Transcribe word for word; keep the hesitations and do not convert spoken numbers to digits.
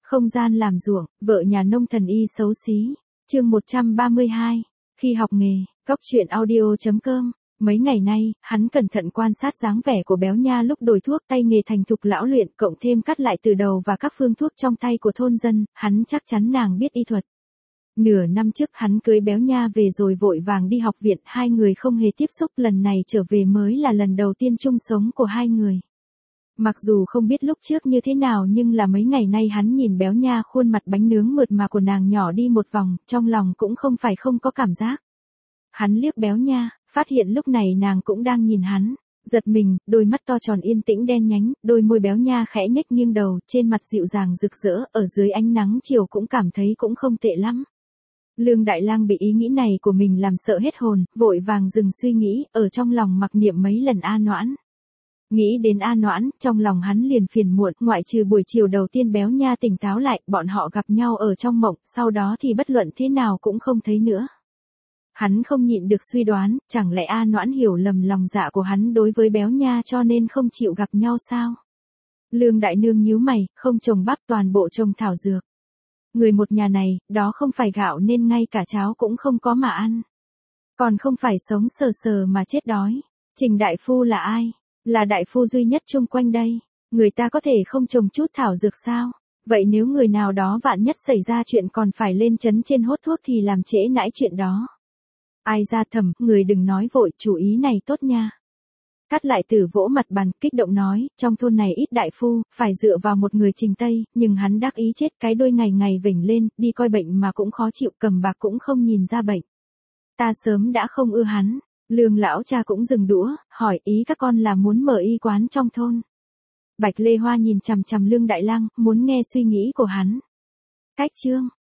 Không gian làm ruộng, vợ nhà nông thần y xấu xí. Chương một trăm ba mươi hai. Khi học nghề, Cóc truyện audio chấm com. Mấy ngày nay, hắn cẩn thận quan sát dáng vẻ của béo nha lúc đổi thuốc, tay nghề thành thục lão luyện, cộng thêm cắt lại từ đầu và các phương thuốc trong tay của thôn dân, hắn chắc chắn nàng biết y thuật. Nửa năm trước hắn cưới béo nha về rồi vội vàng đi học viện, hai người không hề tiếp xúc, lần này trở về mới là lần đầu tiên chung sống của hai người. Mặc dù không biết lúc trước như thế nào nhưng là mấy ngày nay hắn nhìn béo nha khuôn mặt bánh nướng mượt mà của nàng nhỏ đi một vòng, trong lòng cũng không phải không có cảm giác. Hắn liếc béo nha, phát hiện lúc này nàng cũng đang nhìn hắn, giật mình, đôi mắt to tròn yên tĩnh đen nhánh, đôi môi béo nha khẽ nhếch nghiêng đầu, trên mặt dịu dàng rực rỡ, ở dưới ánh nắng chiều cũng cảm thấy cũng không tệ lắm. Lương Đại Lang bị ý nghĩ này của mình làm sợ hết hồn, vội vàng dừng suy nghĩ, ở trong lòng mặc niệm mấy lần A Noãn. Nghĩ đến A Noãn, trong lòng hắn liền phiền muộn, ngoại trừ buổi chiều đầu tiên béo nha tỉnh táo lại, bọn họ gặp nhau ở trong mộng, sau đó thì bất luận thế nào cũng không thấy nữa. Hắn không nhịn được suy đoán, chẳng lẽ A Noãn hiểu lầm lòng dạ của hắn đối với béo nha cho nên không chịu gặp nhau sao? Lương Đại Nương nhíu mày, không trồng bắp toàn bộ trồng thảo dược. Người một nhà này, đó không phải gạo nên ngay cả cháo cũng không có mà ăn. Còn không phải sống sờ sờ mà chết đói. Trình đại phu là ai? Là đại phu duy nhất chung quanh đây. Người ta có thể không trồng chút thảo dược sao? Vậy nếu người nào đó vạn nhất xảy ra chuyện còn phải lên trấn trên hốt thuốc thì làm trễ nãi chuyện đó. Ai ra Thẩm, người đừng nói vội, chủ ý này tốt nha. Cát Lại Tử vỗ mặt bàn, kích động nói, trong thôn này ít đại phu, phải dựa vào một người Trình Tây, nhưng hắn đắc ý chết, cái đôi ngày ngày vểnh lên, đi coi bệnh mà cũng khó chịu, cầm bạc cũng không nhìn ra bệnh. Ta sớm đã không ưa hắn. Lương lão cha cũng dừng đũa, hỏi ý các con là muốn mở y quán trong thôn. Bạch Lê Hoa nhìn chằm chằm Lương Đại Lang, muốn nghe suy nghĩ của hắn. Cách chương,